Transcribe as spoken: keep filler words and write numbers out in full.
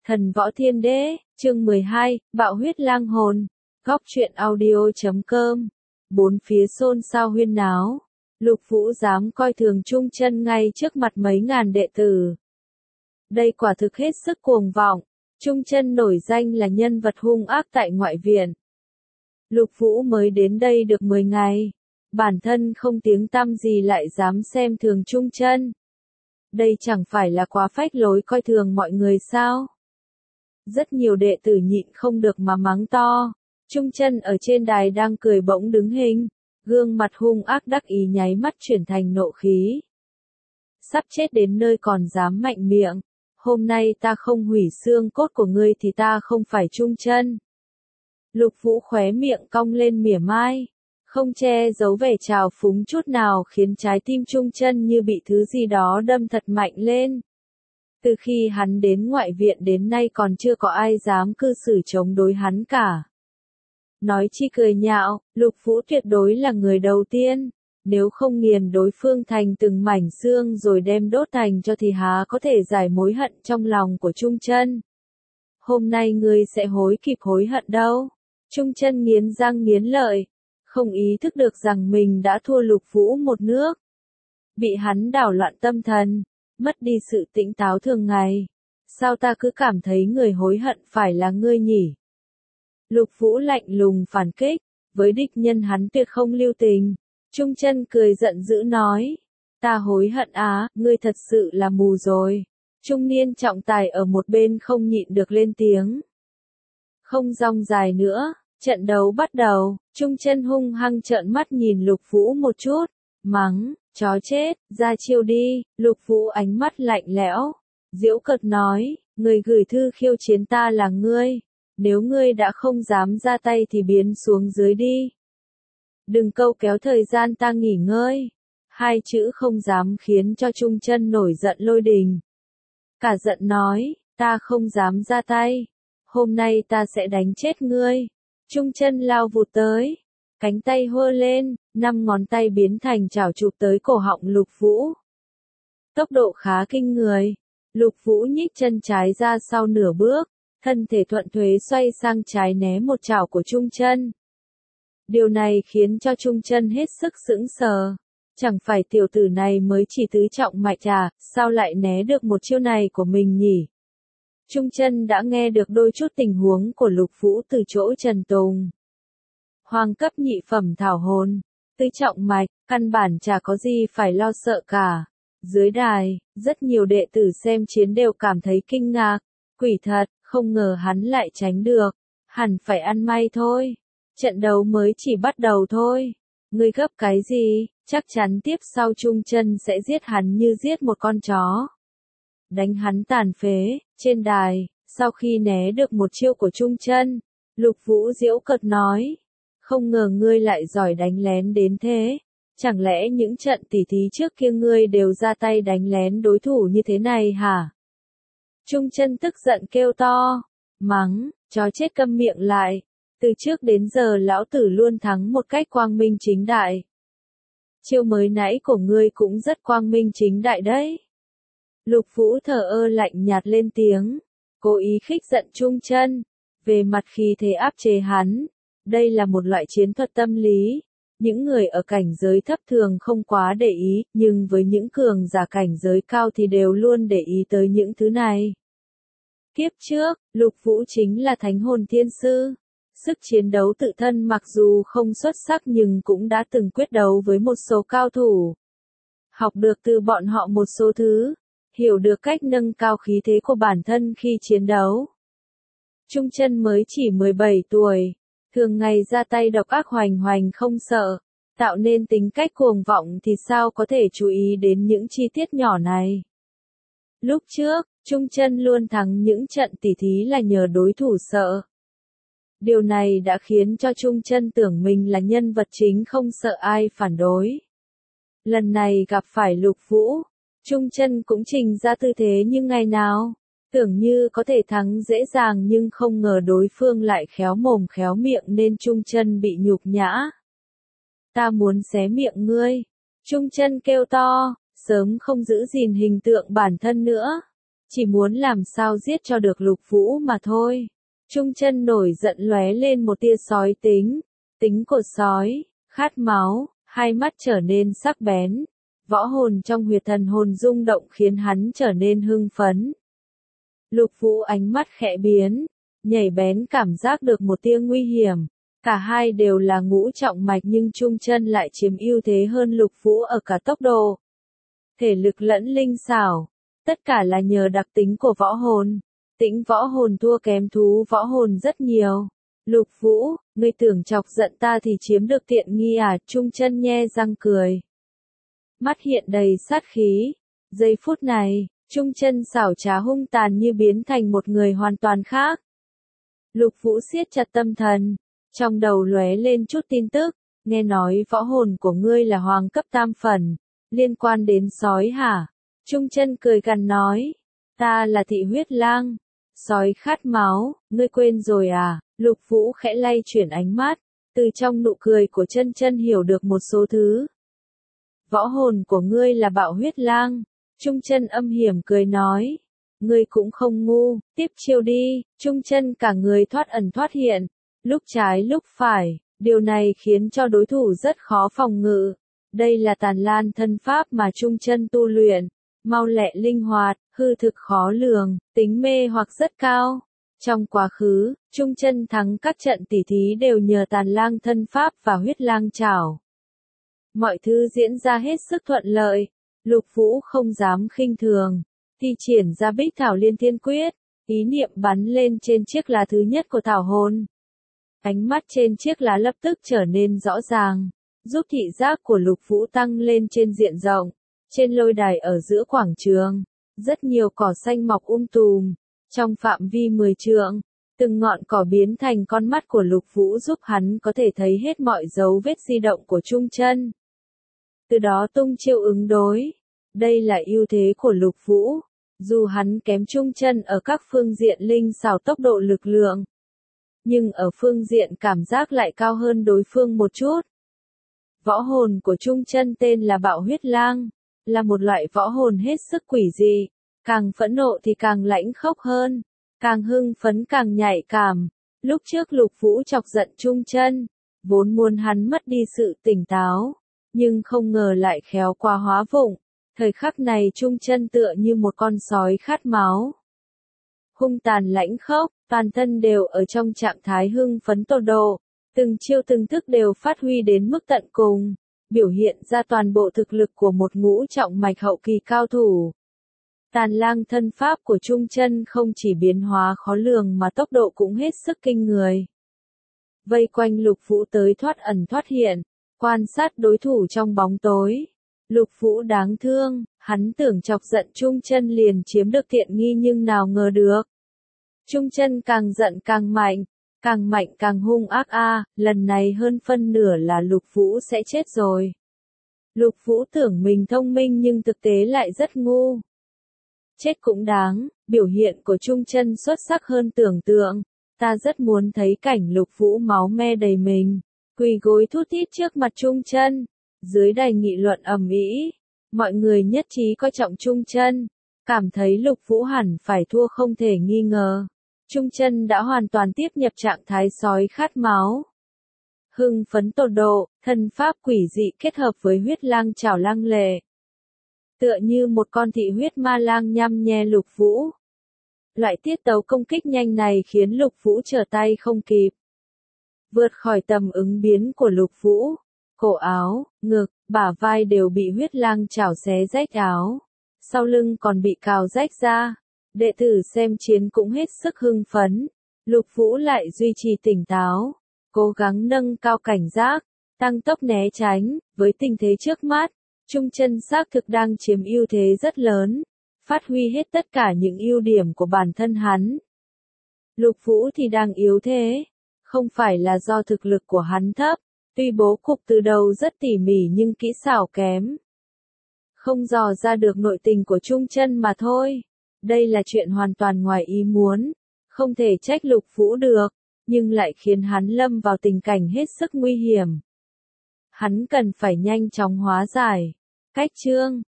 Thần Võ Thiên Đế, chương mười hai, Bạo huyết lang hồn. Góc truyện audio chấm com. Bốn phía xôn xao huyên náo. Lục Vũ dám coi thường Trung Chân ngay trước mặt mấy ngàn đệ tử. Đây quả thực hết sức cuồng vọng. Trung Chân nổi danh là nhân vật hung ác tại ngoại viện. Lục Vũ mới đến đây được mười ngày. Bản thân không tiếng tăm gì lại dám xem thường Trung Chân. Đây chẳng phải là quá phách lối coi thường mọi người sao? Rất nhiều đệ tử nhịn không được mà mắng to. Trung Chân ở trên đài đang cười bỗng đứng hình, gương mặt hung ác đắc ý nháy mắt chuyển thành nộ khí. Sắp chết đến nơi còn dám mạnh miệng, hôm nay ta không hủy xương cốt của ngươi thì ta không phải Trung Chân. Lục Vũ khóe miệng cong lên mỉa mai, không che giấu vẻ trào phúng chút nào khiến trái tim Trung Chân như bị thứ gì đó đâm thật mạnh lên. Từ khi hắn đến ngoại viện đến nay còn chưa có ai dám cư xử chống đối hắn cả. Nói chi cười nhạo, Lục Vũ tuyệt đối là người đầu tiên, nếu không nghiền đối phương thành từng mảnh xương rồi đem đốt thành cho thì há có thể giải mối hận trong lòng của Trung Chân. Hôm nay ngươi sẽ hối kịp hối hận đâu. Trung Chân nghiến răng nghiến lợi, không ý thức được rằng mình đã thua Lục Vũ một nước. Bị hắn đảo loạn tâm thần, mất đi sự tỉnh táo thường ngày. Sao ta cứ cảm thấy người hối hận phải là ngươi nhỉ? Lục Vũ lạnh lùng phản kích, với địch nhân hắn tuyệt không lưu tình. Trung Chân cười giận dữ nói, ta hối hận á, ngươi thật sự là mù rồi. Trung niên trọng tài ở một bên không nhịn được lên tiếng. Không rong dài nữa, trận đấu bắt đầu. Trung Chân hung hăng trợn mắt nhìn Lục Vũ một chút, mắng, chó chết, ra chiêu đi. Lục Vũ ánh mắt lạnh lẽo, giễu cợt nói, người gửi thư khiêu chiến ta là ngươi. Nếu ngươi đã không dám ra tay thì biến xuống dưới đi. Đừng câu kéo thời gian ta nghỉ ngơi. Hai chữ không dám khiến cho Trung Chân nổi giận lôi đình. Cả giận nói, ta không dám ra tay. Hôm nay ta sẽ đánh chết ngươi. Trung Chân lao vụt tới. Cánh tay hơ lên, năm ngón tay biến thành chảo chụp tới cổ họng Lục Vũ. Tốc độ khá kinh người. Lục Vũ nhích chân trái ra sau nửa bước. Thân thể thuận thuế xoay sang trái né một chảo của Trung Chân. Điều này khiến cho Trung Chân hết sức sững sờ. Chẳng phải tiểu tử này mới chỉ tứ trọng mạch à, sao lại né được một chiêu này của mình nhỉ? Trung Chân đã nghe được đôi chút tình huống của Lục Vũ từ chỗ Trần Tùng. Hoàng cấp nhị phẩm thảo hồn, tứ trọng mạch, căn bản chả có gì phải lo sợ cả. Dưới đài, rất nhiều đệ tử xem chiến đều cảm thấy kinh ngạc. Quỷ thật, không ngờ hắn lại tránh được. Hẳn phải ăn may thôi. Trận đấu mới chỉ bắt đầu thôi. Ngươi gấp cái gì, chắc chắn tiếp sau Trung Chân sẽ giết hắn như giết một con chó. Đánh hắn tàn phế. Trên đài, sau khi né được một chiêu của Trung Chân, Lục Vũ giễu cợt nói, không ngờ ngươi lại giỏi đánh lén đến thế. Chẳng lẽ những trận tỉ thí trước kia ngươi đều ra tay đánh lén đối thủ như thế này hả? Trung Chân tức giận kêu to, mắng, chó chết câm miệng lại. Từ trước đến giờ lão tử luôn thắng một cách quang minh chính đại. Chiêu mới nãy của ngươi cũng rất quang minh chính đại đấy. Lục Vũ thở ơ lạnh nhạt lên tiếng, cố ý khích giận Trung Chân, về mặt khí thế áp chế hắn. Đây là một loại chiến thuật tâm lý. Những người ở cảnh giới thấp thường không quá để ý, nhưng với những cường giả cảnh giới cao thì đều luôn để ý tới những thứ này. Kiếp trước, Lục Vũ chính là thánh hồn thiên sư. Sức chiến đấu tự thân mặc dù không xuất sắc nhưng cũng đã từng quyết đấu với một số cao thủ. Học được từ bọn họ một số thứ, hiểu được cách nâng cao khí thế của bản thân khi chiến đấu. Trung Chân mới chỉ mười bảy tuổi, thường ngày ra tay độc ác hoành hoành không sợ, tạo nên tính cách cuồng vọng thì sao có thể chú ý đến những chi tiết nhỏ này. Lúc trước, Trung Chân luôn thắng những trận tỉ thí là nhờ đối thủ sợ. Điều này đã khiến cho Trung Chân tưởng mình là nhân vật chính không sợ ai phản đối. Lần này gặp phải Lục Vũ, Trung Chân cũng trình ra tư thế như ngày nào, tưởng như có thể thắng dễ dàng nhưng không ngờ đối phương lại khéo mồm khéo miệng nên Trung Chân bị nhục nhã. Ta muốn xé miệng ngươi. Trung Chân kêu to, sớm không giữ gìn hình tượng bản thân nữa. chỉ muốn làm sao giết cho được Lục Vũ mà thôi. Trung Chân nổi giận lóe lên một tia sói tính, tính của sói, khát máu, hai mắt trở nên sắc bén. Võ hồn trong huyệt thần hồn rung động khiến hắn trở nên hưng phấn. Lục Vũ ánh mắt khẽ biến, nhảy bén cảm giác được một tia nguy hiểm. Cả hai đều là ngũ trọng mạch nhưng Trung Chân lại chiếm ưu thế hơn Lục Vũ ở cả tốc độ, thể lực lẫn linh xảo. Tất cả là nhờ đặc tính của võ hồn. Tĩnh võ hồn thua kém thú võ hồn rất nhiều. Lục Vũ, ngươi tưởng chọc giận ta thì chiếm được tiện nghi à? Trung Chân nhe răng cười, mắt hiện đầy sát khí. Giây phút này, Trung Chân xảo trá hung tàn như biến thành một người hoàn toàn khác. Lục Vũ siết chặt tâm thần, trong đầu lóe lên chút tin tức, nghe nói võ hồn của ngươi là hoàng cấp tam phần, liên quan đến sói hả? Trung Chân cười gằn nói, ta là thị huyết lang, sói khát máu, ngươi quên rồi à? Lục Vũ khẽ lay chuyển ánh mắt, từ trong nụ cười của Chân Chân hiểu được một số thứ. Võ hồn của ngươi là bạo huyết lang. Trung Chân âm hiểm cười nói, ngươi cũng không ngu, tiếp chiêu đi. Trung Chân cả người thoát ẩn thoát hiện, lúc trái lúc phải, điều này khiến cho đối thủ rất khó phòng ngự. Đây là Tàn Lan thân pháp mà Trung Chân tu luyện, mau lẹ linh hoạt, hư thực khó lường, tính mê hoặc rất cao. Trong quá khứ, Trung Chân thắng các trận tỉ thí đều nhờ Tàn Lang thân pháp và huyết lang chảo. Mọi thứ diễn ra hết sức thuận lợi. Lục Vũ không dám khinh thường, thi triển ra Bích Thảo Liên Thiên Quyết, ý niệm bắn lên trên chiếc lá thứ nhất của thảo hồn. Ánh mắt trên chiếc lá lập tức trở nên rõ ràng, giúp thị giác của Lục Vũ tăng lên trên diện rộng. Trên lôi đài ở giữa quảng trường, rất nhiều cỏ xanh mọc um tùm, trong phạm vi mười trượng, từng ngọn cỏ biến thành con mắt của Lục Vũ giúp hắn có thể thấy hết mọi dấu vết di động của Trung Chân. Từ đó tung chiêu ứng đối. Đây là ưu thế của Lục Vũ. Dù hắn kém Trung Chân ở các phương diện linh xảo tốc độ lực lượng, nhưng ở phương diện cảm giác lại cao hơn đối phương một chút. Võ hồn của Trung Chân tên là Bạo Huyết Lang, là một loại võ hồn hết sức quỷ dị, càng phẫn nộ thì càng lãnh khốc hơn, càng hưng phấn càng nhạy cảm. Lúc trước Lục Vũ chọc giận Trung Chân, vốn muốn hắn mất đi sự tỉnh táo, nhưng không ngờ lại khéo qua hóa vụng. Thời khắc này Trung Chân tựa như một con sói khát máu, hung tàn lãnh khốc, toàn thân đều ở trong trạng thái hưng phấn tột độ, từng chiêu từng thức đều phát huy đến mức tận cùng, biểu hiện ra toàn bộ thực lực của một ngũ trọng mạch hậu kỳ cao thủ. Tàn Lang thân pháp của Trung Chân không chỉ biến hóa khó lường mà tốc độ cũng hết sức kinh người. Vây quanh Lục Vũ tới thoát ẩn thoát hiện, quan sát đối thủ trong bóng tối. Lục Vũ đáng thương, hắn tưởng chọc giận Trung Chân liền chiếm được tiện nghi nhưng nào ngờ được. Trung Chân càng giận càng mạnh, càng mạnh càng hung ác a, à, lần này hơn phân nửa là Lục Vũ sẽ chết rồi. Lục Vũ tưởng mình thông minh nhưng thực tế lại rất ngu. Chết cũng đáng, biểu hiện của Trung Chân xuất sắc hơn tưởng tượng. Ta rất muốn thấy cảnh Lục Vũ máu me đầy mình, quỳ gối thút thít trước mặt Trung Chân. Dưới đài nghị luận ầm ĩ, mọi người nhất trí coi trọng Trung Chân, cảm thấy Lục Vũ hẳn phải thua không thể nghi ngờ. Trung Chân đã hoàn toàn tiếp nhập trạng thái sói khát máu. Hưng phấn tột độ, thân pháp quỷ dị kết hợp với huyết lang chảo lăng lệ. Tựa như một con thị huyết ma lang nhăm nhe Lục Vũ. Loại tiết tấu công kích nhanh này khiến Lục Vũ trở tay không kịp. Vượt khỏi tầm ứng biến của Lục Vũ, cổ áo, ngực, bả vai đều bị huyết lang chảo xé rách áo. Sau lưng còn bị cào rách ra. Đệ tử xem chiến cũng hết sức hưng phấn. Lục Vũ lại duy trì tỉnh táo, cố gắng nâng cao cảnh giác, tăng tốc né tránh. Với tình thế trước mắt, Trung Chân xác thực đang chiếm ưu thế rất lớn, phát huy hết tất cả những ưu điểm của bản thân hắn. Lục Vũ thì đang yếu thế, không phải là do thực lực của hắn thấp, tuy bố cục từ đầu rất tỉ mỉ nhưng kỹ xảo kém. Không dò ra được nội tình của Trung Chân mà thôi. Đây là chuyện hoàn toàn ngoài ý muốn, không thể trách Lục Vũ được, nhưng lại khiến hắn lâm vào tình cảnh hết sức nguy hiểm. Hắn cần phải nhanh chóng hóa giải. Cách chương